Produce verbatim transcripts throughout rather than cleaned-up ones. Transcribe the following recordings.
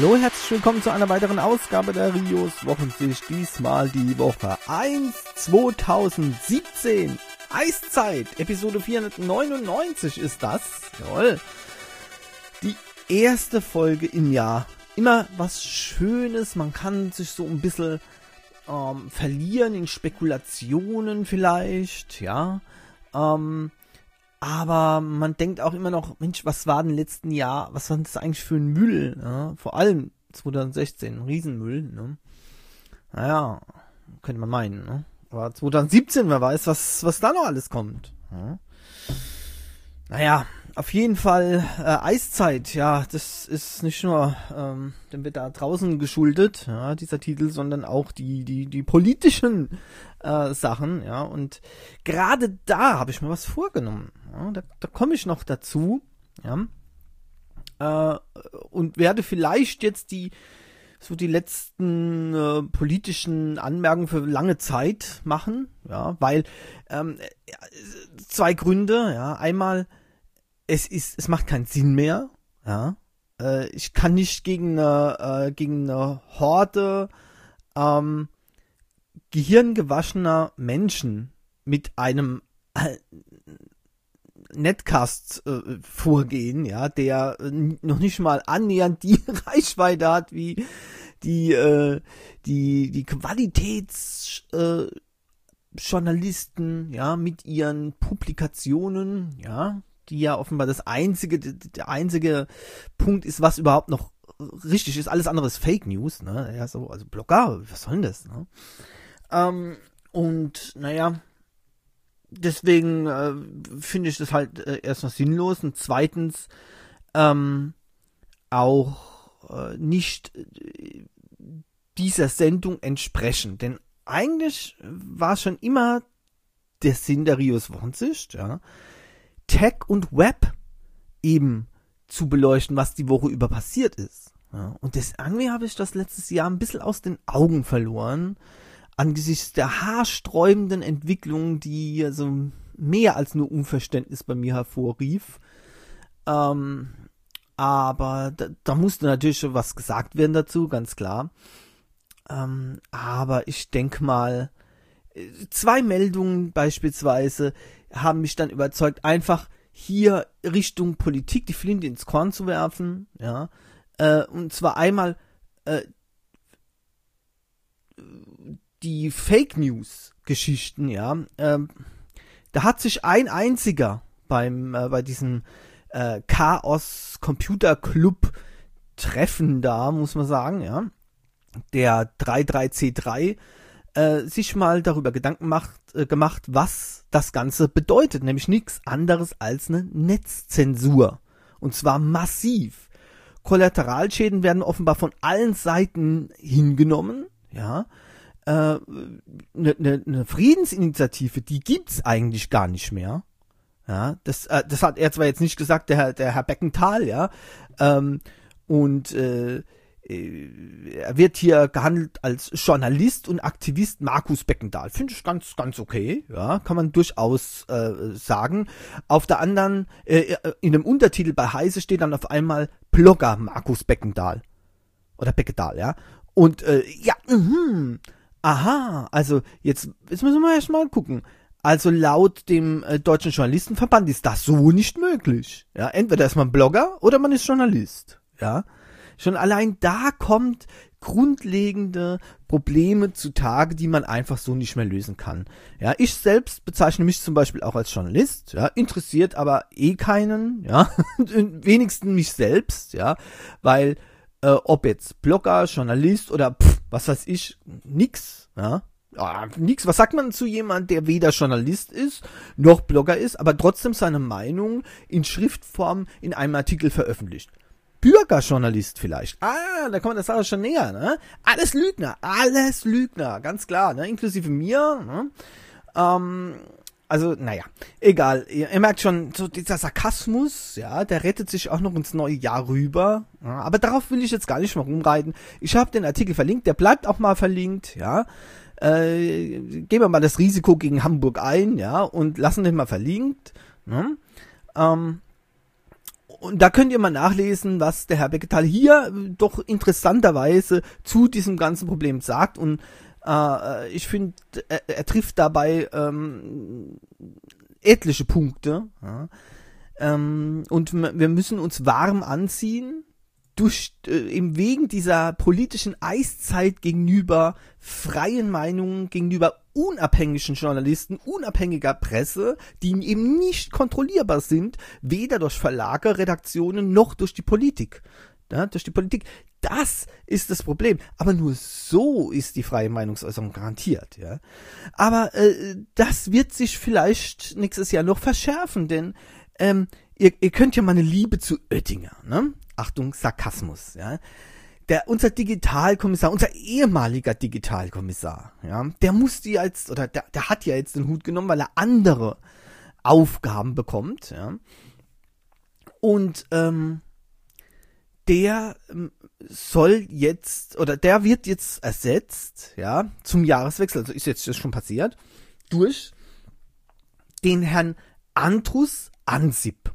Hallo, herzlich willkommen zu einer weiteren Ausgabe der Rios Wochensicht. Diesmal die Woche eins zweitausendsiebzehn. Eiszeit, Episode vierhundertneunundneunzig ist das. Jawohl. Die erste Folge im Jahr. Immer was Schönes, man kann sich so ein bisschen ähm, verlieren in Spekulationen vielleicht, ja. Ähm, aber man denkt auch immer noch, Mensch, was war denn letzten Jahr, was war das eigentlich für ein Müll, ja? Vor allem zweitausendsechzehn, ein Riesenmüll, ne? Naja, könnte man meinen, ne? Aber zweitausendsiebzehn, wer weiß, was, was da noch alles kommt. Ja? Naja, auf jeden Fall äh, Eiszeit, ja, das ist nicht nur ähm, dem Wetter draußen geschuldet, ja, dieser Titel, sondern auch die die die politischen äh, Sachen, ja, und gerade da habe ich mir was vorgenommen, ja, da, da komme ich noch dazu, ja, äh, und werde vielleicht jetzt die so die letzten äh, politischen Anmerkungen für lange Zeit machen, ja, weil ähm, zwei Gründe, ja, einmal Es ist, es macht keinen Sinn mehr, ja. Äh, ich kann nicht gegen eine, äh, gegen eine Horde ähm, gehirngewaschener Menschen mit einem äh, Netcast äh, vorgehen, ja, der äh, noch nicht mal annähernd die Reichweite hat wie die äh, die die Qualitäts äh, Journalisten, ja, mit ihren Publikationen, ja, die ja offenbar das einzige, der einzige Punkt ist, was überhaupt noch richtig ist. Alles andere ist Fake News, ne? Ja, so, also Blogger, was soll denn das, ne? Ähm, und, naja, deswegen äh, finde ich das halt äh, erstmal sinnlos und zweitens ähm, auch äh, nicht äh, dieser Sendung entsprechen. Denn eigentlich war schon immer der Sinn der Rios Wochensicht, ja, Tech und Web eben zu beleuchten, was die Woche über passiert ist. Ja, und das, irgendwie habe ich das letztes Jahr ein bisschen aus den Augen verloren, angesichts der haarsträubenden Entwicklung, die also mehr als nur Unverständnis bei mir hervorrief. Ähm, aber da, da musste natürlich schon was gesagt werden dazu, ganz klar. Ähm, aber ich denke mal, zwei Meldungen beispielsweise haben mich dann überzeugt, einfach hier Richtung Politik die Flinte ins Korn zu werfen, ja, äh, und zwar einmal äh, die Fake News Geschichten, ja, ähm, da hat sich ein einziger beim äh, bei diesem äh, Chaos Computer Club Treffen da, muss man sagen, ja, der dreiunddreißig C drei Äh, sich mal darüber Gedanken macht, äh, gemacht, was das Ganze bedeutet, nämlich nichts anderes als eine Netzzensur. Und zwar massiv. Kollateralschäden werden offenbar von allen Seiten hingenommen, ja. Eine äh, ne, ne Friedensinitiative, die gibt's eigentlich gar nicht mehr. Ja, das, äh, das hat er zwar jetzt nicht gesagt, der, der Herr Beckenthal, ja. Ähm, und äh, er wird hier gehandelt als Journalist und Aktivist Markus Beckendahl. Finde ich ganz, ganz okay. Ja, kann man durchaus äh, sagen. Auf der anderen, äh, in dem Untertitel bei Heise steht dann auf einmal Blogger Markus Beckendahl. Oder Beckendahl, ja. Und, äh, ja, mh, aha, also jetzt, jetzt müssen wir erst mal gucken. Also laut dem äh, Deutschen Journalistenverband ist das so nicht möglich. Ja, entweder ist man Blogger oder man ist Journalist. Ja. Schon allein da kommt grundlegende Probleme zutage, die man einfach so nicht mehr lösen kann. Ja, ich selbst bezeichne mich zum Beispiel auch als Journalist, ja, interessiert aber eh keinen, ja, wenigstens mich selbst, ja, weil äh, ob jetzt Blogger, Journalist oder pff, was weiß ich, nix, ja, ja, nix. Was sagt man zu jemandem, der weder Journalist ist noch Blogger ist, aber trotzdem seine Meinung in Schriftform in einem Artikel veröffentlicht? Bürgerjournalist vielleicht. Ah, da kommt man der Sache schon näher, ne? Alles Lügner, alles Lügner, ganz klar, ne? Inklusive mir, ne? Ähm, also, naja, egal. Ihr, ihr merkt schon, so dieser Sarkasmus, ja, der rettet sich auch noch ins neue Jahr rüber. Ja, aber darauf will ich jetzt gar nicht mehr rumreiten. Ich habe den Artikel verlinkt, der bleibt auch mal verlinkt, ja. Äh, geben wir mal das Risiko gegen Hamburg ein, ja, und lassen den mal verlinkt, ne? Ähm, Und da könnt ihr mal nachlesen, was der Herr Becketal hier doch interessanterweise zu diesem ganzen Problem sagt. Und äh, ich finde, er, er trifft dabei ähm, etliche Punkte. Ja. Ähm, und wir müssen uns warm anziehen, durch, äh, im wegen dieser politischen Eiszeit gegenüber freien Meinungen, gegenüber unabhängigen Journalisten, unabhängiger Presse, die eben nicht kontrollierbar sind, weder durch Verlage, Redaktionen noch durch die Politik. Ja, durch die Politik. Das ist das Problem. Aber nur so ist die freie Meinungsäußerung garantiert. Ja. Aber äh, das wird sich vielleicht nächstes Jahr noch verschärfen, denn ähm, ihr, ihr könnt ja mal eine Liebe zu Oettinger, ne? Achtung, Sarkasmus, ja. Der, unser Digitalkommissar, unser ehemaliger Digitalkommissar, ja, der musste jetzt, oder der, der hat ja jetzt den Hut genommen, weil er andere Aufgaben bekommt, ja. Und, ähm, der ähm, soll jetzt, oder der wird jetzt ersetzt, ja, zum Jahreswechsel, also ist jetzt das schon passiert, durch den Herrn Andrus Ansip.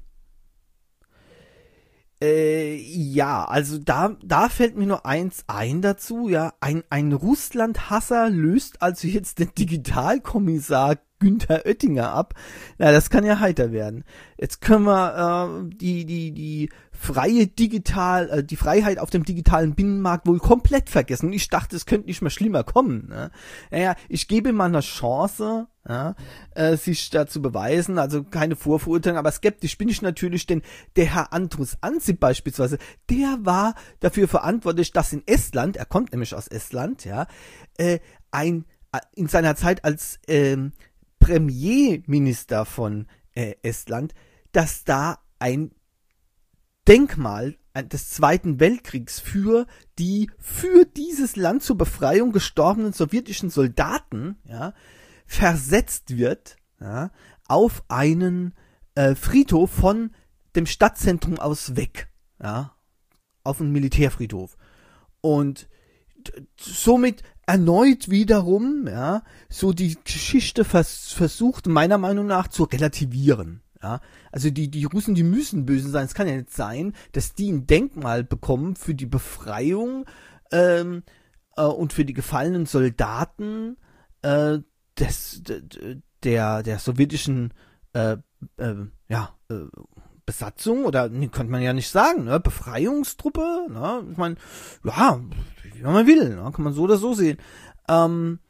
Äh, ja, also da, da fällt mir nur eins ein dazu, ja, ein, ein Russland-Hasser löst also jetzt den Digitalkommissar Günther Oettinger ab. Na, das kann ja heiter werden. Jetzt können wir äh, die, die, die freie Digital, äh, die Freiheit auf dem digitalen Binnenmarkt wohl komplett vergessen. Und ich dachte, es könnte nicht mehr schlimmer kommen. Ne? Naja, ich gebe mal eine Chance, ja, äh, sich da zu beweisen, also keine Vorverurteilung, aber skeptisch bin ich natürlich, denn der Herr Andrus Ansip beispielsweise, der war dafür verantwortlich, dass in Estland, er kommt nämlich aus Estland, ja, äh, ein, äh, in seiner Zeit als ähm, Premierminister von äh, Estland, dass da ein Denkmal des Zweiten Weltkriegs für die für dieses Land zur Befreiung gestorbenen sowjetischen Soldaten, ja, versetzt wird, ja, auf einen äh, Friedhof von dem Stadtzentrum aus weg, ja, auf einen Militärfriedhof. Und d- somit erneut wiederum, ja, so die Geschichte vers- versucht, meiner Meinung nach, zu relativieren. Ja, also die, die Russen, die müssen böse sein. Es kann ja nicht sein, dass die ein Denkmal bekommen für die Befreiung ähm, äh, und für die gefallenen Soldaten äh, des, der, der sowjetischen äh, äh, ja, äh, Besatzung, oder nee, könnte man ja nicht sagen, ne? Befreiungstruppe, ne? Ich meine, ja, wie man will, ne? Kann man so oder so sehen. Ähm,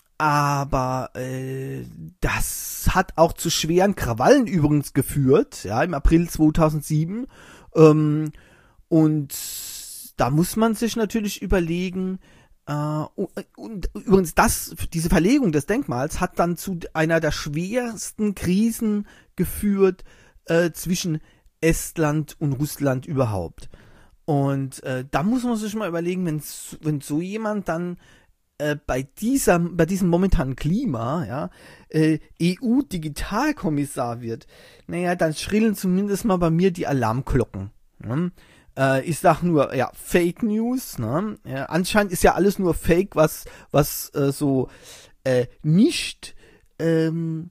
aber äh, das hat auch zu schweren Krawallen übrigens geführt, ja, im April zweitausendsieben. Ähm, und da muss man sich natürlich überlegen, Uh, und, und übrigens das, diese Verlegung des Denkmals hat dann zu einer der schwersten Krisen geführt äh, zwischen Estland und Russland überhaupt. Und äh, da muss man sich mal überlegen, wenn wenn so jemand dann äh, bei dieser bei diesem momentanen Klima, ja, äh, E U-Digitalkommissar wird, naja, dann schrillen zumindest mal bei mir die Alarmglocken. Ne? Ich sag nur, ja, Fake News, ne? Ja, anscheinend ist ja alles nur Fake, was, was äh, so äh, nicht, ähm,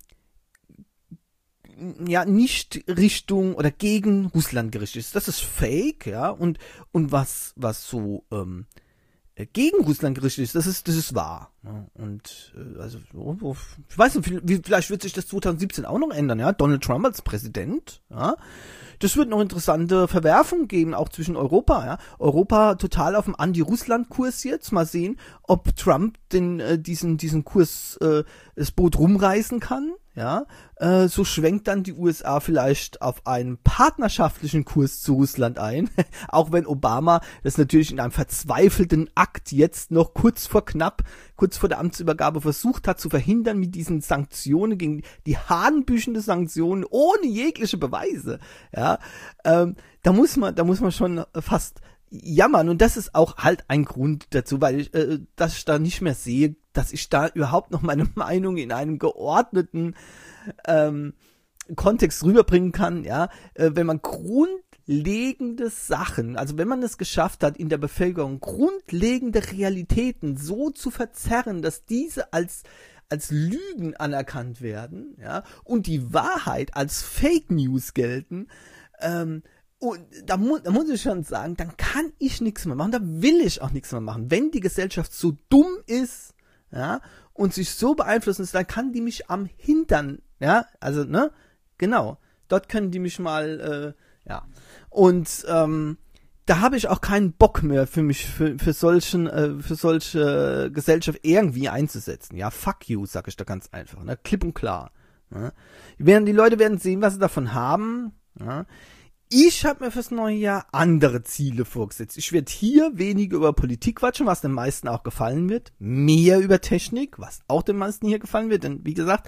ja, nicht Richtung oder gegen Russland gerichtet ist. Das ist Fake, ja, und und was, was so ähm, gegen Russland gerichtet ist, das ist, das ist wahr. Ne? Und äh, also, ich weiß nicht, vielleicht wird sich das zweitausendsiebzehn auch noch ändern, ja. Donald Trump als Präsident, ja. Das wird noch interessante Verwerfungen geben, auch zwischen Europa, ja. Europa total auf dem Anti-Russland-Kurs jetzt. Mal sehen, ob Trump den, äh, diesen, diesen Kurs, äh, das Boot rumreißen kann, ja. Äh, so schwenkt dann die U S A vielleicht auf einen partnerschaftlichen Kurs zu Russland ein. Auch wenn Obama das natürlich in einem verzweifelten Akt jetzt noch kurz vor knapp, kurz vor der Amtsübergabe versucht hat zu verhindern mit diesen Sanktionen gegen die hanebüchende Sanktionen ohne jegliche Beweise, ja. Ähm, da muss man, da muss man schon fast jammern, und das ist auch halt ein Grund dazu, weil ich, äh, dass ich da nicht mehr sehe, dass ich da überhaupt noch meine Meinung in einem geordneten ähm, Kontext rüberbringen kann, ja, äh, wenn man grundlegende Sachen, also wenn man es geschafft hat, in der Bevölkerung grundlegende Realitäten so zu verzerren, dass diese als als Lügen anerkannt werden, ja, und die Wahrheit als Fake News gelten, ähm, Und da, mu- da muss ich schon sagen, dann kann ich nichts mehr machen, da will ich auch nichts mehr machen. Wenn die Gesellschaft so dumm ist, ja, und sich so beeinflussen ist, dann kann die mich am Hintern, ja, also, ne, genau, dort können die mich mal, äh, ja, und, ähm, da habe ich auch keinen Bock mehr für mich, für, für solchen, äh, für solche Gesellschaft irgendwie einzusetzen, ja, fuck you, sag ich da ganz einfach, ne, klipp und klar, ne. Während die Leute werden sehen, was sie davon haben, ja. Ich habe mir fürs neue Jahr andere Ziele vorgesetzt. Ich werde hier weniger über Politik quatschen, was den meisten auch gefallen wird. Mehr über Technik, was auch den meisten hier gefallen wird. Denn wie gesagt,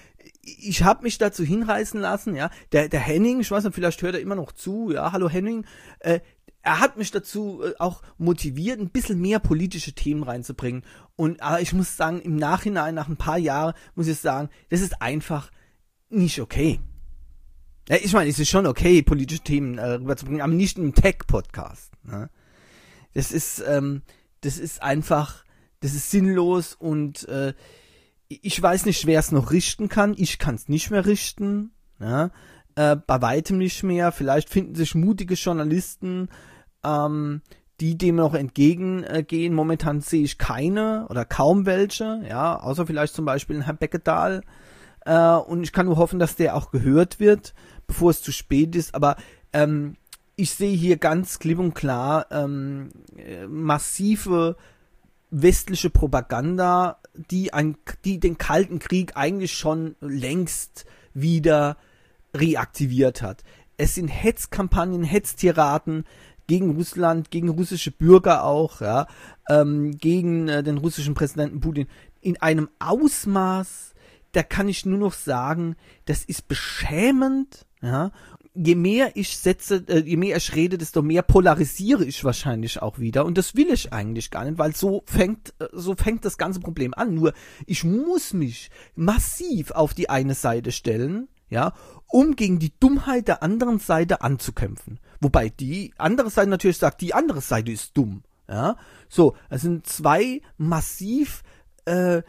ich habe mich dazu hinreißen lassen. Ja, der, der Henning, ich weiß nicht, vielleicht hört er immer noch zu. Ja, hallo Henning. Äh, er hat mich dazu äh, auch motiviert, ein bisschen mehr politische Themen reinzubringen. Und aber ich muss sagen, im Nachhinein, nach ein paar Jahren, muss ich sagen, das ist einfach nicht okay. Ja, ich meine, es ist schon okay, politische Themen äh, rüberzubringen, aber nicht im Tech-Podcast. Ne? Das ist, ähm, das ist einfach, das ist sinnlos und äh, ich weiß nicht, wer es noch richten kann. Ich kann es nicht mehr richten. Ja? Äh, bei weitem nicht mehr. Vielleicht finden sich mutige Journalisten, ähm, die dem noch entgegengehen. Momentan sehe ich keine oder kaum welche. Ja, außer vielleicht zum Beispiel Herr Beckedahl. Äh, und ich kann nur hoffen, dass der auch gehört wird, bevor es zu spät ist, aber ähm, ich sehe hier ganz klipp und klar ähm, äh, massive westliche Propaganda, die, ein, die den Kalten Krieg eigentlich schon längst wieder reaktiviert hat. Es sind Hetzkampagnen, Hetztiraden gegen Russland, gegen russische Bürger auch, ja, ähm, gegen äh, den russischen Präsidenten Putin in einem Ausmaß, da kann ich nur noch sagen, das ist beschämend, ja. Je mehr ich setze, äh, je mehr ich rede, desto mehr polarisiere ich wahrscheinlich auch wieder. Und das will ich eigentlich gar nicht, weil so fängt, äh, so fängt das ganze Problem an. Nur, ich muss mich massiv auf die eine Seite stellen, ja, um gegen die Dummheit der anderen Seite anzukämpfen. Wobei die andere Seite natürlich sagt, die andere Seite ist dumm, ja. So, es sind zwei massiv, äh,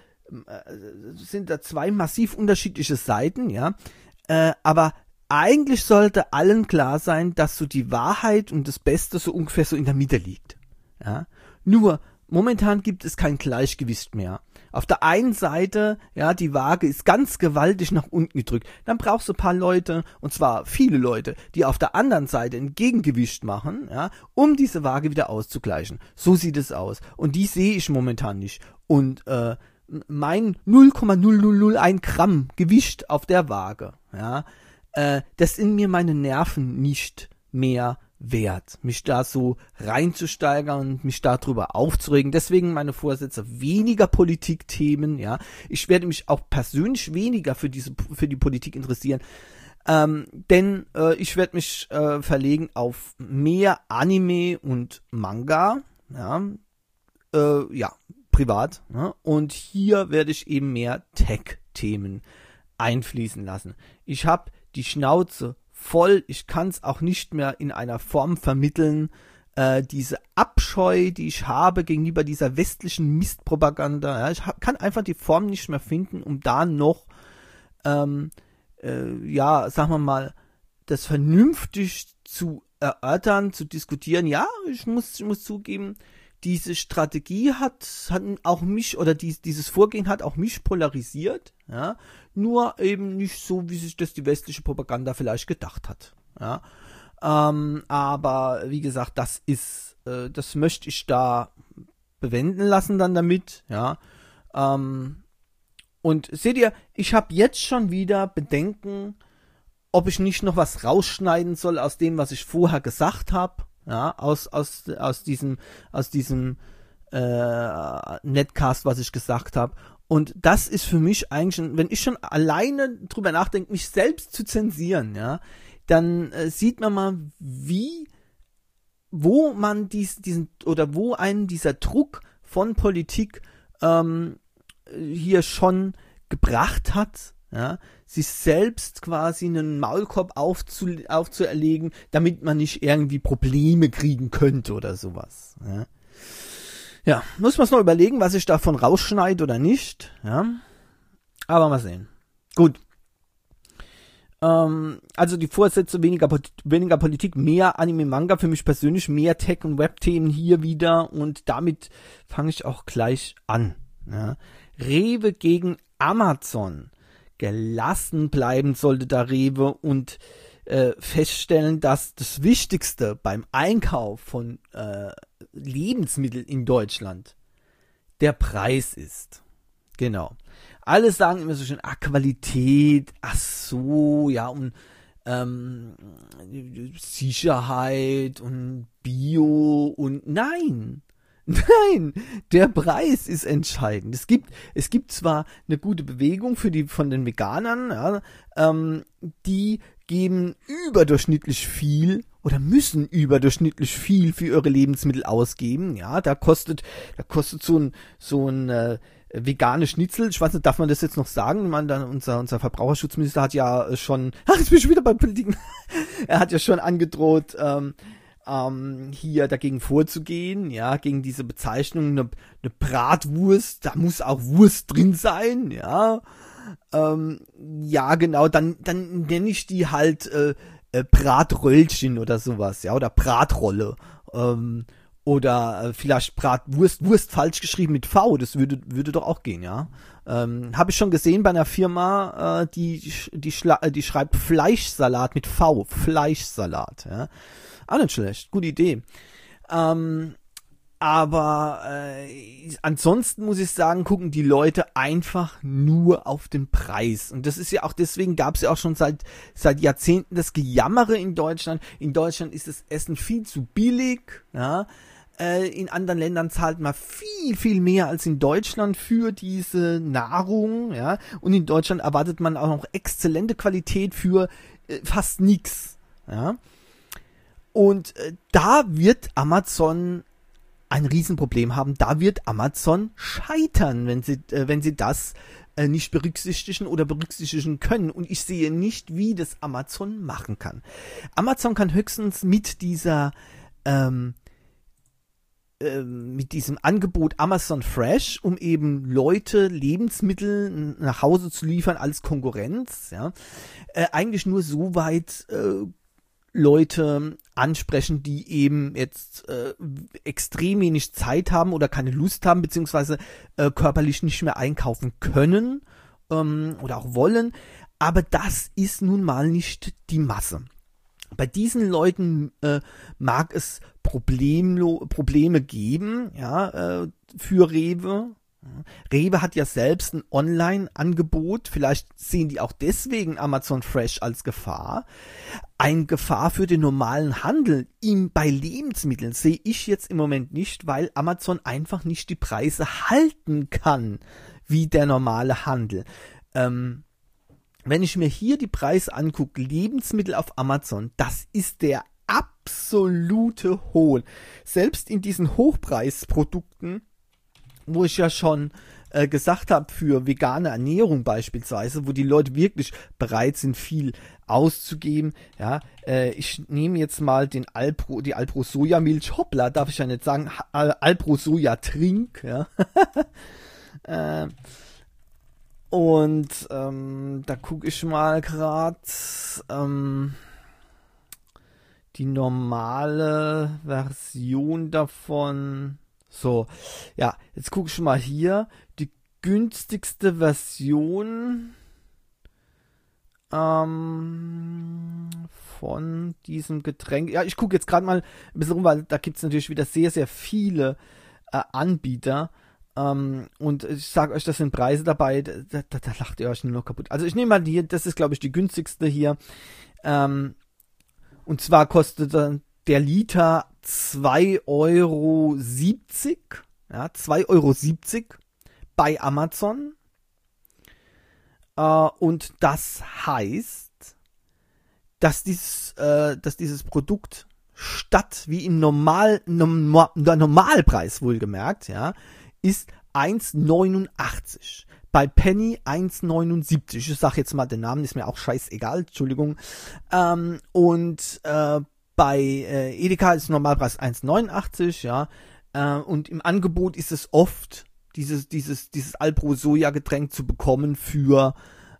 sind da zwei massiv unterschiedliche Seiten, ja, äh, aber eigentlich sollte allen klar sein, dass so die Wahrheit und das Beste so ungefähr so in der Mitte liegt, ja, nur momentan gibt es kein Gleichgewicht mehr. Auf der einen Seite, ja, die Waage ist ganz gewaltig nach unten gedrückt, dann brauchst du ein paar Leute, und zwar viele Leute, die auf der anderen Seite ein Gegengewicht machen, ja, um diese Waage wieder auszugleichen. So sieht es aus, und die sehe ich momentan nicht, und äh, mein null Komma null null null eins Gramm Gewicht auf der Waage, ja, äh, das sind mir meine Nerven nicht mehr wert, mich da so reinzusteigern und mich darüber aufzuregen. Deswegen meine Vorsätze, weniger Politikthemen, ja. Ich werde mich auch persönlich weniger für diese, für die Politik interessieren, ähm, denn äh, ich werde mich äh, verlegen auf mehr Anime und Manga, ja, äh, ja, privat, ne? Und hier werde ich eben mehr Tech-Themen einfließen lassen. Ich habe die Schnauze voll, ich kann es auch nicht mehr in einer Form vermitteln, äh, diese Abscheu, die ich habe gegenüber dieser westlichen Mistpropaganda, ja, ich hab, kann einfach die Form nicht mehr finden, um da noch, ähm, äh, ja, sagen wir mal, das vernünftig zu erörtern, zu diskutieren. Ja, ich muss, ich muss zugeben, diese Strategie hat, hat auch mich, oder dies, dieses Vorgehen hat auch mich polarisiert, ja, nur eben nicht so, wie sich das die westliche Propaganda vielleicht gedacht hat, ja, ähm, aber wie gesagt, das ist, äh, das möchte ich da bewenden lassen dann damit, ja, ähm, und seht ihr, ich habe jetzt schon wieder Bedenken, ob ich nicht noch was rausschneiden soll aus dem, was ich vorher gesagt habe, ja, aus, aus, aus diesem, aus diesem äh, Netcast, was ich gesagt habe. Und das ist für mich eigentlich, wenn ich schon alleine drüber nachdenke, mich selbst zu zensieren, ja, dann äh, sieht man mal, wie, wo man dies, diesen, oder wo einen dieser Druck von Politik ähm, hier schon gebracht hat, ja, sich selbst quasi einen Maulkorb aufzu, aufzuerlegen, damit man nicht irgendwie Probleme kriegen könnte oder sowas. Ja, ja, muss man es noch überlegen, was ich davon rausschneide oder nicht. Ja, aber mal sehen. Gut. Ähm, also die Vorsätze, weniger, weniger Politik, mehr Anime-Manga, für mich persönlich mehr Tech- und Web-Themen hier wieder und damit fange ich auch gleich an. Ja. Rewe gegen Amazon. Gelassen bleiben sollte da Rewe und äh, feststellen, dass das Wichtigste beim Einkauf von äh, Lebensmitteln in Deutschland der Preis ist. Genau. Alle sagen immer so schön, ah, Qualität, ach so, ja, und ähm, Sicherheit und Bio und nein, nein, der Preis ist entscheidend. Es gibt, es gibt zwar eine gute Bewegung für die von den Veganern, ja, ähm, die geben überdurchschnittlich viel oder müssen überdurchschnittlich viel für ihre Lebensmittel ausgeben. Ja, da kostet, da kostet so ein so ein äh, vegane Schnitzel, ich weiß nicht, darf man das jetzt noch sagen? Ich meine, dann unser, unser Verbraucherschutzminister hat ja schon, ach, jetzt bin ich wieder bei Politiken, er hat ja schon angedroht, ähm, ähm, hier dagegen vorzugehen, ja, gegen diese Bezeichnung, eine, eine Bratwurst, da muss auch Wurst drin sein, ja, ähm, ja, genau, dann, dann nenne ich die halt äh, äh, Bratröllchen oder sowas, ja, oder Bratrolle, ähm, oder äh, vielleicht Bratwurst, Wurst falsch geschrieben mit V, das würde würde doch auch gehen, ja. Ähm, habe ich schon gesehen bei einer Firma, äh, die die, Schla- die schreibt Fleischsalat mit V, Fleischsalat, ja. Auch nicht schlecht, gute Idee. Ähm, aber äh, ansonsten muss ich sagen, gucken die Leute einfach nur auf den Preis. Und das ist ja auch, deswegen gab es ja auch schon seit seit Jahrzehnten das Gejammere in Deutschland. In Deutschland ist das Essen viel zu billig, ja. In anderen Ländern zahlt man viel, viel mehr als in Deutschland für diese Nahrung, ja. Und in Deutschland erwartet man auch noch exzellente Qualität für äh, fast nichts, ja. Und äh, da wird Amazon ein Riesenproblem haben. Da wird Amazon scheitern, wenn sie, äh, wenn sie das äh, nicht berücksichtigen oder berücksichtigen können. Und ich sehe nicht, wie das Amazon machen kann. Amazon kann höchstens mit dieser ähm, mit diesem Angebot Amazon Fresh, um eben Leute Lebensmittel nach Hause zu liefern als Konkurrenz, ja, äh, eigentlich nur so weit äh, Leute ansprechen, die eben jetzt äh, extrem wenig Zeit haben oder keine Lust haben, beziehungsweise äh, körperlich nicht mehr einkaufen können ähm, oder auch wollen, aber das ist nun mal nicht die Masse. Bei diesen Leuten äh, mag es Problemlo- Probleme geben, ja, äh, für Rewe. Rewe hat ja selbst ein Online-Angebot, vielleicht sehen die auch deswegen Amazon Fresh als Gefahr. Eine Gefahr für den normalen Handel im, bei Lebensmitteln sehe ich jetzt im Moment nicht, weil Amazon einfach nicht die Preise halten kann, wie der normale Handel. Ähm, Wenn ich mir hier die Preise angucke, Lebensmittel auf Amazon, das ist der absolute Hohn. Selbst in diesen Hochpreisprodukten, wo ich ja schon äh, gesagt habe, für vegane Ernährung beispielsweise, wo die Leute wirklich bereit sind, viel auszugeben. Ja, äh, ich nehme jetzt mal den Alpro, die Alpro Sojamilch, hoppla, darf ich ja nicht sagen, Alpro Soja Trink, ja. äh, Und ähm, da gucke ich mal gerade ähm, die normale Version davon. So, ja, jetzt gucke ich mal hier. Die günstigste Version ähm, von diesem Getränk. Ja, ich gucke jetzt gerade mal ein bisschen rum, weil da gibt es natürlich wieder sehr, sehr viele äh, Anbieter. Um, und ich sage euch, das sind Preise dabei, da, da, da lacht ihr euch nur noch kaputt. Also ich nehme mal die, das ist glaube ich die günstigste hier. Um, und zwar kostet der Liter zwei Euro siebzig. Ja, zwei Euro siebzig bei Amazon. Uh, und das heißt, dass dieses, uh, dass dieses Produkt statt wie im Normal, Normal, Normalpreis wohlgemerkt, ja, ist eins neunundachtzig. Bei Penny eins neunundsiebzig. Ich sag jetzt mal den Namen, ist mir auch scheißegal, Entschuldigung. Ähm, und äh, bei äh, Edeka ist Normalpreis eins neunundachtzig, ja. Äh, und im Angebot ist es oft, dieses, dieses, dieses Alpro Soja Getränk zu bekommen für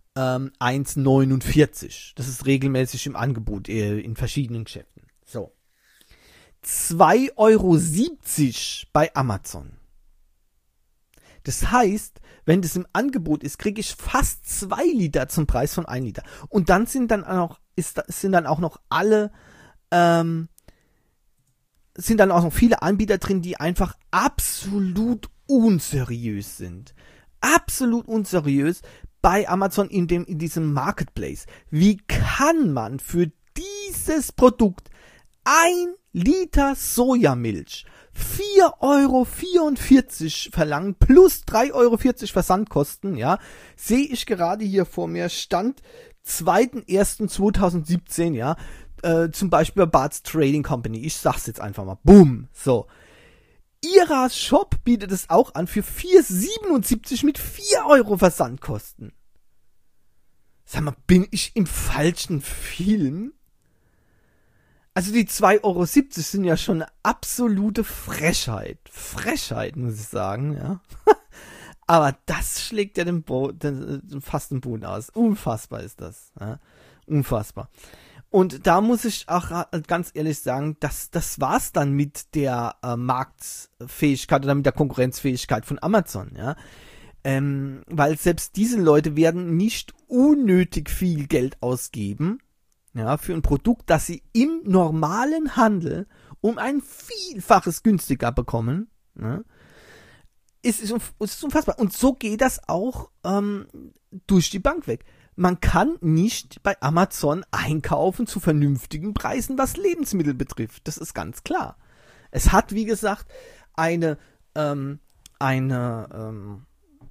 ähm, eins neunundvierzig. Das ist regelmäßig im Angebot äh, in verschiedenen Geschäften. So. zwei Euro siebzig bei Amazon. Das heißt, wenn das im Angebot ist, kriege ich fast zwei Liter zum Preis von ein Liter. Und dann sind dann auch, ist, sind dann auch noch alle, ähm, sind dann auch noch viele Anbieter drin, die einfach absolut unseriös sind. Absolut unseriös bei Amazon in dem, in diesem Marketplace. Wie kann man für dieses Produkt ein Liter Sojamilch vier Euro vierundvierzig verlangen plus drei Euro vierzig Versandkosten, ja, sehe ich gerade hier vor mir, Stand zweiter erster zweitausendsiebzehn, ja, äh, zum Beispiel bei Bart's Trading Company, ich sag's jetzt einfach mal, boom, so. Ihrer Shop bietet es auch an für vier Euro siebenundsiebzig mit vier Euro Versandkosten. Sag mal, bin ich im falschen Film? Also die zwei Euro siebzig sind ja schon eine absolute Frechheit. Frechheit, muss ich sagen, ja. Aber das schlägt ja den Bo- den, fast den Boden aus. Unfassbar ist das. Ja. Unfassbar. Und da muss ich auch ganz ehrlich sagen, das, das war's dann mit der äh, Marktfähigkeit oder mit der Konkurrenzfähigkeit von Amazon, ja. Ähm, weil selbst diese Leute werden nicht unnötig viel Geld ausgeben, ja, für ein Produkt, das sie im normalen Handel um ein Vielfaches günstiger bekommen. Ja. Es ist, es ist unfassbar. Und so geht das auch ähm, durch die Bank weg. Man kann nicht bei Amazon einkaufen zu vernünftigen Preisen, was Lebensmittel betrifft. Das ist ganz klar. Es hat, wie gesagt, eine, ähm, eine, ähm,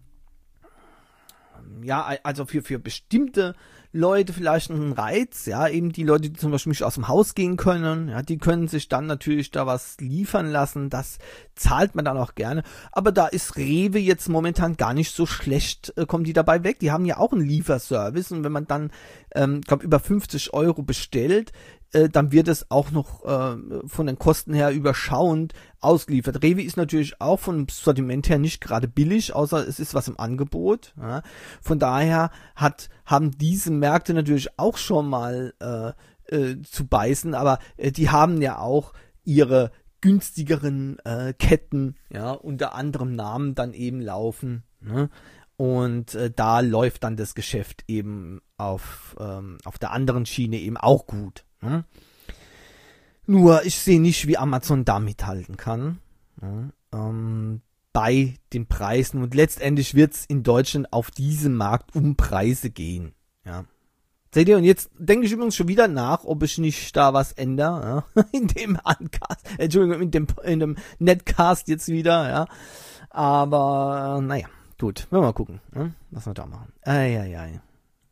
ja, also für, für bestimmte Leute vielleicht einen Reiz, ja, eben die Leute, die zum Beispiel nicht aus dem Haus gehen können, ja, die können sich dann natürlich da was liefern lassen, das zahlt man dann auch gerne, aber da ist Rewe jetzt momentan gar nicht so schlecht, äh, kommen die dabei weg, die haben ja auch einen Lieferservice und wenn man dann, ähm, glaube über fünfzig Euro bestellt, äh, dann wird es auch noch äh, von den Kosten her überschauend ausgeliefert. Rewe ist natürlich auch vom Sortiment her nicht gerade billig, außer es ist was im Angebot. Ja. Von daher hat haben diese Märkte natürlich auch schon mal äh, äh, zu beißen, aber äh, die haben ja auch ihre günstigeren äh, Ketten, ja, unter anderem Namen dann eben laufen. Ne? Und äh, da läuft dann das Geschäft eben auf, ähm, auf der anderen Schiene eben auch gut. Ne? Nur ich sehe nicht, wie Amazon da mithalten kann. Ne? Ähm, bei den Preisen. Und letztendlich wird es in Deutschland auf diesem Markt um Preise gehen. Ja. Seht ihr, und jetzt denke ich übrigens schon wieder nach, ob ich nicht da was ändere, ja? in dem Uncast, Entschuldigung, in dem, in dem Netcast jetzt wieder, ja. Aber, naja, gut, wir mal gucken, ne? Was wir da machen. Eieiei.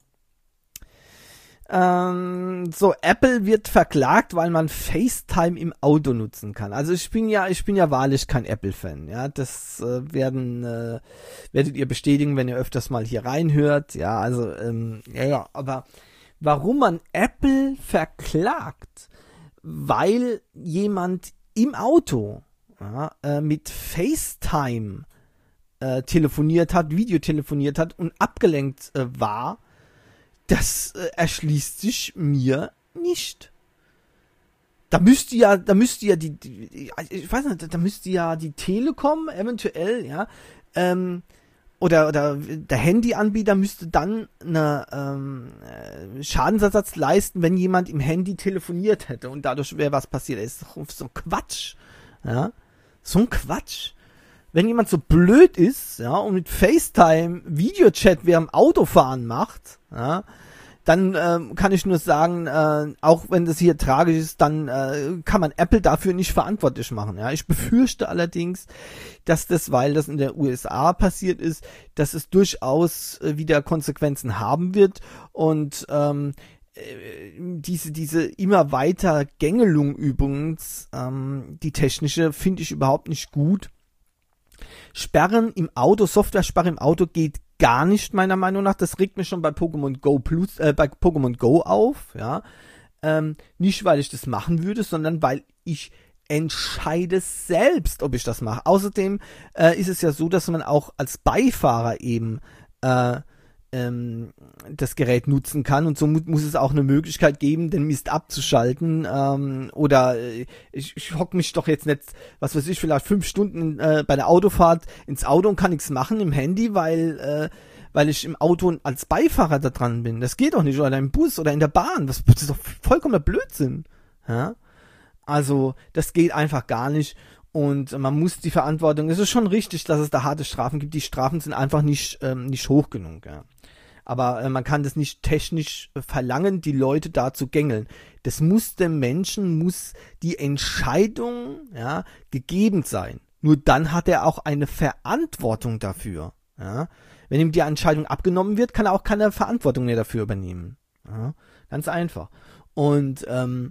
Ähm, so, Apple wird verklagt, weil man FaceTime im Auto nutzen kann. Also ich bin ja, ich bin ja wahrlich kein Apple-Fan, ja. Das äh, werden, äh, werdet ihr bestätigen, wenn ihr öfters mal hier reinhört, ja. Also, ähm, ja, ja, aber warum man Apple verklagt? Weil jemand im Auto ja, äh, mit FaceTime äh, telefoniert hat, Videotelefoniert hat und abgelenkt äh, war. Das äh, erschließt sich mir nicht. Da müsste ja, da müsste ja die, die, ich weiß nicht, da müsste ja die Telekom eventuell, ja, ähm, oder oder der Handyanbieter müsste dann eine ähm, Schadensersatz leisten, wenn jemand im Handy telefoniert hätte und dadurch wäre was passiert. Das ist doch so ein Quatsch, ja, so ein Quatsch. Wenn jemand so blöd ist, ja, und mit FaceTime Videochat während dem Autofahren macht, ja, dann ähm, kann ich nur sagen, äh, auch wenn das hier tragisch ist, dann äh, kann man Apple dafür nicht verantwortlich machen. Ja, ich befürchte allerdings, dass das, weil das in der U S A passiert ist, dass es durchaus äh, wieder Konsequenzen haben wird und ähm, diese diese immer weiter Gängelung übrigens, ähm, die technische, finde ich überhaupt nicht gut. Sperren im Auto, Software-Sperre im Auto geht gar nicht, meiner Meinung nach. Das regt mich schon bei Pokémon Go Plus, äh, bei Pokémon Go auf, ja. Ähm, nicht, weil ich das machen würde, sondern weil ich entscheide selbst, ob ich das mache. Außerdem äh, ist es ja so, dass man auch als Beifahrer eben äh, ähm, das Gerät nutzen kann, und so mu- muss es auch eine Möglichkeit geben, den Mist abzuschalten, ähm, oder äh, ich, ich hock mich doch jetzt nicht, was weiß ich, vielleicht fünf Stunden äh, bei der Autofahrt ins Auto und kann nichts machen im Handy, weil äh, weil ich im Auto als Beifahrer da dran bin. Das geht doch nicht, oder im Bus oder in der Bahn, das, das ist doch vollkommener Blödsinn. Ja? Also das geht einfach gar nicht. Und man muss die Verantwortung, es ist schon richtig, dass es da harte Strafen gibt. Die Strafen sind einfach nicht, ähm, nicht hoch genug. Ja. Aber äh, man kann das nicht technisch äh, verlangen, die Leute da zu gängeln. Das muss dem Menschen, muss die Entscheidung, ja, gegeben sein. Nur dann hat er auch eine Verantwortung dafür. Ja. Wenn ihm die Entscheidung abgenommen wird, kann er auch keine Verantwortung mehr dafür übernehmen. Ja. Ganz einfach. Und ähm,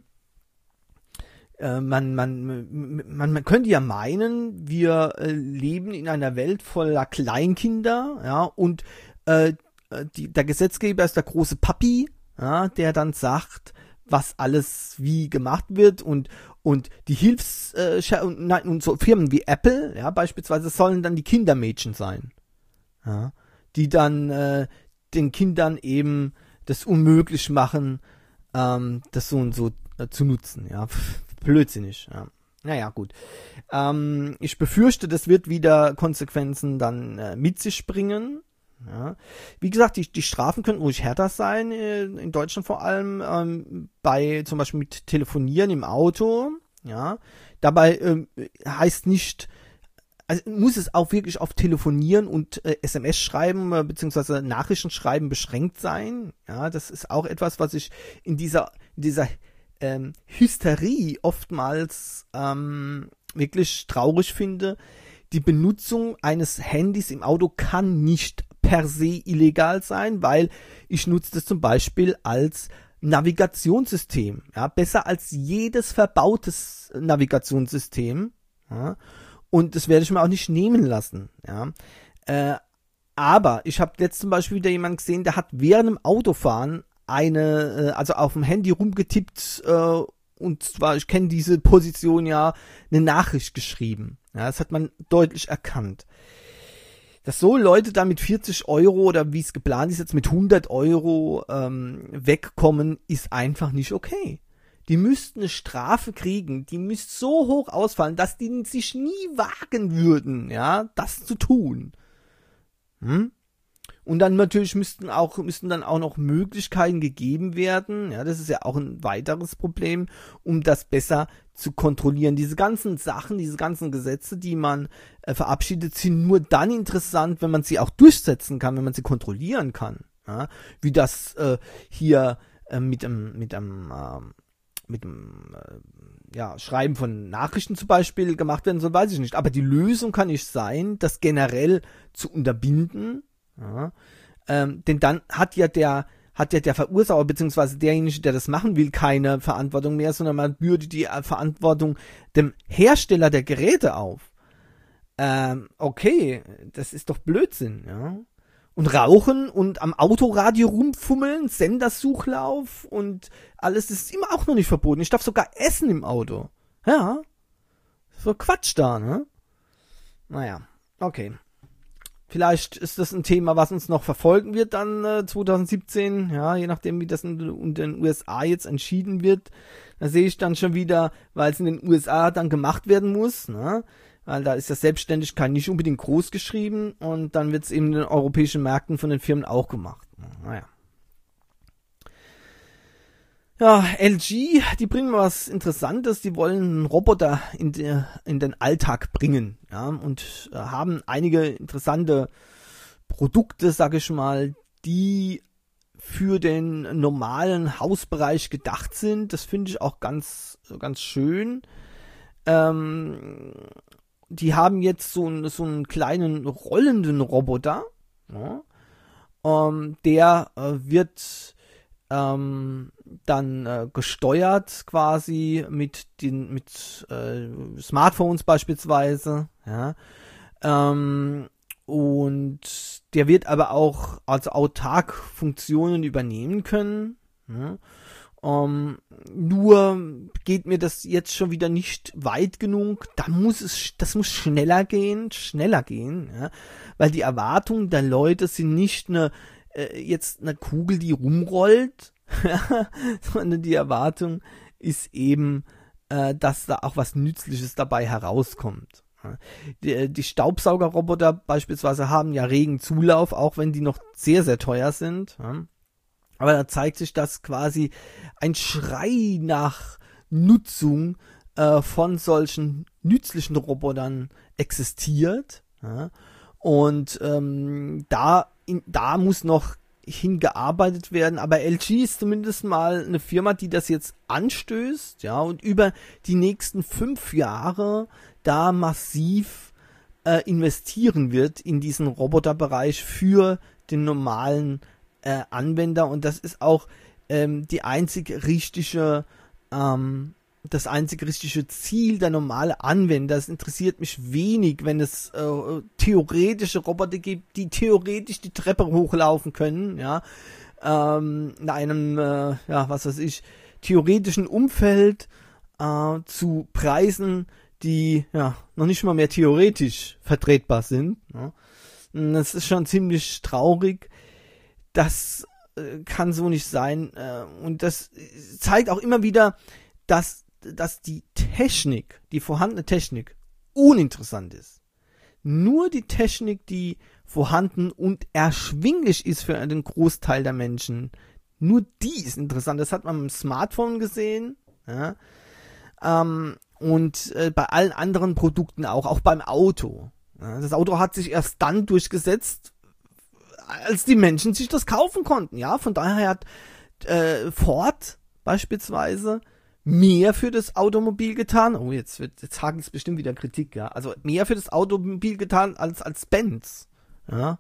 Man, man, man, man könnte ja meinen, wir äh, leben in einer Welt voller Kleinkinder, ja, und äh, die, der Gesetzgeber ist der große Papi, ja, der dann sagt, was alles wie gemacht wird, und und die Hilfs äh, und, nein, und so Firmen wie Apple, ja, beispielsweise, sollen dann die Kindermädchen sein, ja, die dann äh, den Kindern eben das unmöglich machen, ähm, das so und so äh, zu nutzen, ja. Blödsinnig, ja. Naja, gut. Ähm, ich befürchte, das wird wieder Konsequenzen dann äh, mit sich bringen. Ja. Wie gesagt, die, die Strafen könnten ruhig härter sein, äh, in Deutschland vor allem, ähm, bei zum Beispiel mit Telefonieren im Auto. Ja. Dabei ähm, heißt nicht, also muss es auch wirklich auf Telefonieren und äh, S M S schreiben äh, beziehungsweise Nachrichten schreiben beschränkt sein. Ja, das ist auch etwas, was ich in dieser, in dieser Ähm, Hysterie oftmals ähm, wirklich traurig finde. Die Benutzung eines Handys im Auto kann nicht per se illegal sein, weil ich nutze das zum Beispiel als Navigationssystem, ja, besser als jedes verbautes Navigationssystem, ja, und das werde ich mir auch nicht nehmen lassen, ja. Äh, aber ich habe jetzt zum Beispiel wieder jemanden gesehen, der hat während dem Autofahren eine, also auf dem Handy rumgetippt, äh, und zwar, ich kenne diese Position ja, eine Nachricht geschrieben. Ja, das hat man deutlich erkannt. Dass so Leute da mit vierzig Euro oder wie es geplant ist, jetzt mit hundert Euro ähm, wegkommen, ist einfach nicht okay. Die müssten eine Strafe kriegen, die müsste so hoch ausfallen, dass die sich nie wagen würden, ja, das zu tun. Hm? Und dann natürlich müssten auch, müssten dann auch noch Möglichkeiten gegeben werden, ja, das ist ja auch ein weiteres Problem, um das besser zu kontrollieren. Diese ganzen Sachen, diese ganzen Gesetze, die man äh, verabschiedet, sind nur dann interessant, wenn man sie auch durchsetzen kann, wenn man sie kontrollieren kann, ja, wie das äh, hier äh, mit dem, mit dem, äh, mit dem, äh, ja, Schreiben von Nachrichten zum Beispiel gemacht werden soll, weiß ich nicht. Aber die Lösung kann nicht sein, das generell zu unterbinden. Ja, ähm, denn dann hat ja der hat ja der Verursacher beziehungsweise derjenige, der das machen will, keine Verantwortung mehr, sondern man bürdet die äh, Verantwortung dem Hersteller der Geräte auf. Ähm, okay, das ist doch Blödsinn, ja. Und Rauchen und am Autoradio rumfummeln, Sendersuchlauf und alles, das ist immer auch noch nicht verboten. Ich darf sogar essen im Auto. Ja, so Quatsch da, ne? Naja, okay. Vielleicht ist das ein Thema, was uns noch verfolgen wird dann äh, zwanzig siebzehn, ja, je nachdem, wie das in, in den U S A jetzt entschieden wird. Da sehe ich dann schon wieder, weil es in den U S A dann gemacht werden muss, ne, weil da ist ja Selbstständigkeit nicht unbedingt groß geschrieben und dann wird es eben in den europäischen Märkten von den Firmen auch gemacht. Naja. Ja, L G, die bringen was Interessantes, die wollen einen Roboter in, de, in den Alltag bringen, ja, und äh, haben einige interessante Produkte, sag ich mal, die für den normalen Hausbereich gedacht sind. Das finde ich auch ganz, ganz schön. Ähm, die haben jetzt so, ein, so einen kleinen rollenden Roboter, ja, ähm, der äh, wird Ähm, dann äh, gesteuert quasi mit den mit äh, Smartphones beispielsweise, ja, ähm, und der wird aber auch als autark Funktionen übernehmen können, ja. Ähm, nur geht mir das jetzt schon wieder nicht weit genug. Da muss es, das muss schneller gehen, schneller gehen, ja, weil die Erwartungen der Leute sind nicht eine äh, jetzt eine Kugel, die rumrollt, sondern die Erwartung ist eben, äh, dass da auch was Nützliches dabei herauskommt. Die, die Staubsaugerroboter beispielsweise haben ja regen Zulauf, auch wenn die noch sehr, sehr teuer sind. Aber da zeigt sich, dass quasi ein Schrei nach Nutzung äh, von solchen nützlichen Robotern existiert. Ja? Und ähm, da, in, da muss noch hingearbeitet werden, aber L G ist zumindest mal eine Firma, die das jetzt anstößt, ja, und über die nächsten fünf Jahre da massiv äh, investieren wird in diesen Roboterbereich für den normalen äh, Anwender, und das ist auch ähm, die einzig richtige ähm, das einzig richtige Ziel. Der normale Anwender, es interessiert mich wenig, wenn es äh, theoretische Roboter gibt, die theoretisch die Treppe hochlaufen können, ja, ähm, in einem, äh, ja, was weiß ich, theoretischen Umfeld äh, zu Preisen, die ja noch nicht mal mehr theoretisch vertretbar sind. Ja. Das ist schon ziemlich traurig. Das äh, kann so nicht sein. Äh, und das zeigt auch immer wieder, dass dass die Technik, die vorhandene Technik, uninteressant ist. Nur die Technik, die vorhanden und erschwinglich ist für den Großteil der Menschen, nur die ist interessant. Das hat man im Smartphone gesehen, ja, ähm, und äh, bei allen anderen Produkten auch, auch beim Auto. Ja, das Auto hat sich erst dann durchgesetzt, als die Menschen sich das kaufen konnten. Ja, von daher hat äh, Ford beispielsweise mehr für das Automobil getan. Oh, jetzt wird, jetzt haken es bestimmt wieder Kritik, ja. Also mehr für das Automobil getan als als Benz, ja.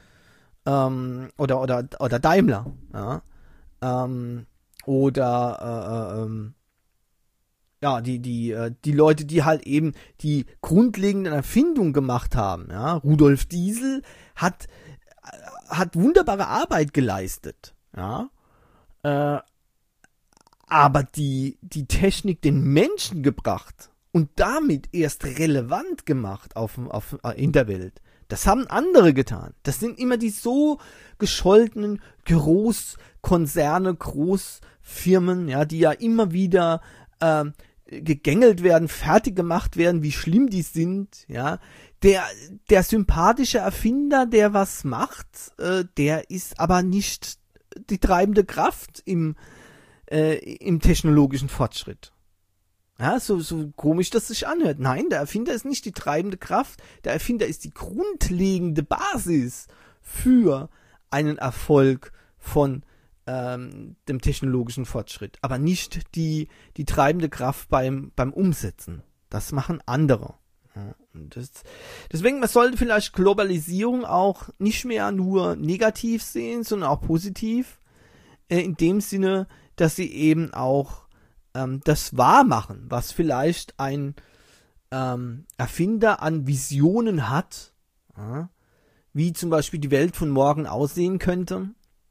Ähm, oder oder oder Daimler, ja. Ähm, oder äh, ähm, ja, die die äh, die Leute, die halt eben die grundlegenden Erfindungen gemacht haben, ja. Rudolf Diesel hat hat wunderbare Arbeit geleistet, ja. Äh, aber die, die Technik den Menschen gebracht und damit erst relevant gemacht auf, auf, in der Welt. Das haben andere getan. Das sind immer die so gescholtenen Großkonzerne, Großfirmen, ja, die ja immer wieder äh, gegängelt werden, fertig gemacht werden, wie schlimm die sind, ja. Der, der sympathische Erfinder, der was macht, äh, der ist aber nicht die treibende Kraft im Äh, im technologischen Fortschritt. Ja, so, so komisch das sich anhört. Nein, der Erfinder ist nicht die treibende Kraft. Der Erfinder ist die grundlegende Basis für einen Erfolg von ähm, dem technologischen Fortschritt. Aber nicht die, die treibende Kraft beim, beim Umsetzen. Das machen andere. Ja, und das, deswegen, man sollte vielleicht Globalisierung auch nicht mehr nur negativ sehen, sondern auch positiv. Äh, in dem Sinne, dass sie eben auch ähm, das wahr machen, was vielleicht ein ähm, Erfinder an Visionen hat, ja, wie zum Beispiel die Welt von morgen aussehen könnte.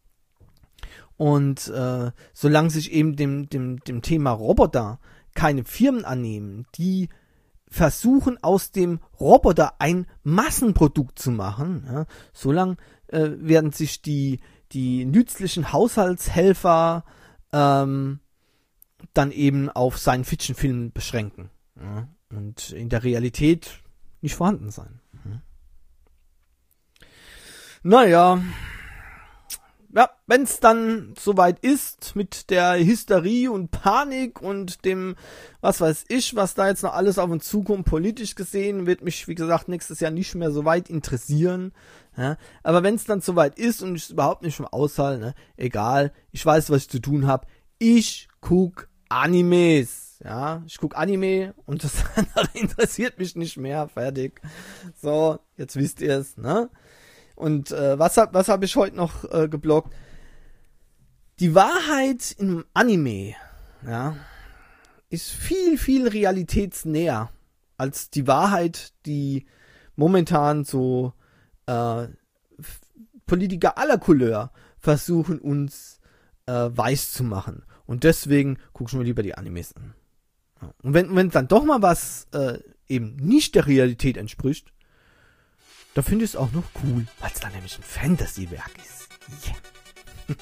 Und äh, solange sich eben dem, dem, dem Thema Roboter keine Firmen annehmen, die versuchen, aus dem Roboter ein Massenprodukt zu machen, ja, solange äh, werden sich die, die nützlichen Haushaltshelfer Ähm, dann eben auf Science-Fiction-Filmen beschränken, ja, und in der Realität nicht vorhanden sein. Ja. Naja, ja, wenn es dann soweit ist mit der Hysterie und Panik und dem, was weiß ich, was da jetzt noch alles auf uns zukommt, politisch gesehen, wird mich, wie gesagt, nächstes Jahr nicht mehr so weit interessieren. Ja, aber wenn es dann soweit ist und ich es überhaupt nicht mehr aushalte, ne, egal, ich weiß, was ich zu tun habe. Ich guck Animes, ja, ich guck Anime und das andere interessiert mich nicht mehr, fertig. So, jetzt wisst ihr es, ne? Und äh, was hab, was habe ich heute noch äh, geblockt? Die Wahrheit im Anime, ja, ist viel, viel realitätsnäher als die Wahrheit, die momentan so äh, Politiker aller Couleur versuchen uns äh, weiß zu machen. Und deswegen guck ich mir lieber die Animes an. Ja. Und wenn wenn dann doch mal was äh, eben nicht der Realität entspricht, da finde ich es auch noch cool, weil es dann nämlich ein Fantasy-Werk ist. Yeah.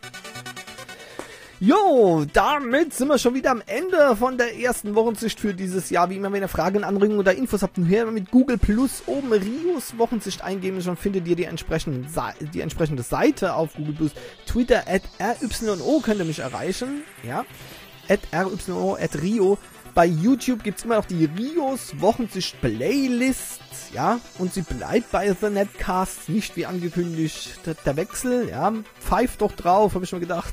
Jo, damit sind wir schon wieder am Ende von der ersten Wochensicht für dieses Jahr. Wie immer, wenn ihr Fragen, Anregungen oder Infos habt, her mit Google Plus oben Rios Wochensicht eingeben, schon findet ihr die, entsprechenden die entsprechende Seite auf Google Plus. Twitter at R Y O könnt ihr mich erreichen, ja, at R Y O, at Rio. Bei YouTube gibt's immer noch die Rios Wochensicht Playlist, ja, und sie bleibt bei The Netcast, nicht wie angekündigt der, der Wechsel, ja, pfeift doch drauf, habe ich mir gedacht.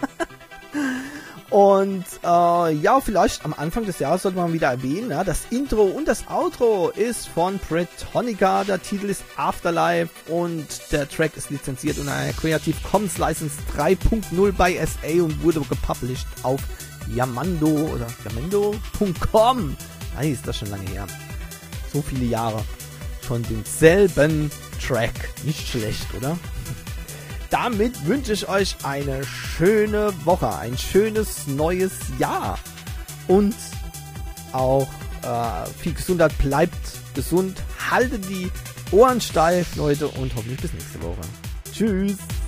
Und äh, ja, vielleicht am Anfang des Jahres sollte man wieder erwähnen, ja, das Intro und das Outro ist von Bretonica, der Titel ist Afterlife und der Track ist lizenziert unter einer Creative Commons License drei Punkt null bei S A und wurde gepublished auf Yamando oder Yamando Punkt com. Nein, ist das schon lange her. So viele Jahre. Schon denselben Track. Nicht schlecht, oder? Damit wünsche ich euch eine schöne Woche, ein schönes neues Jahr und auch äh, viel Gesundheit, bleibt gesund, haltet die Ohren steif, Leute, und hoffentlich bis nächste Woche. Tschüss!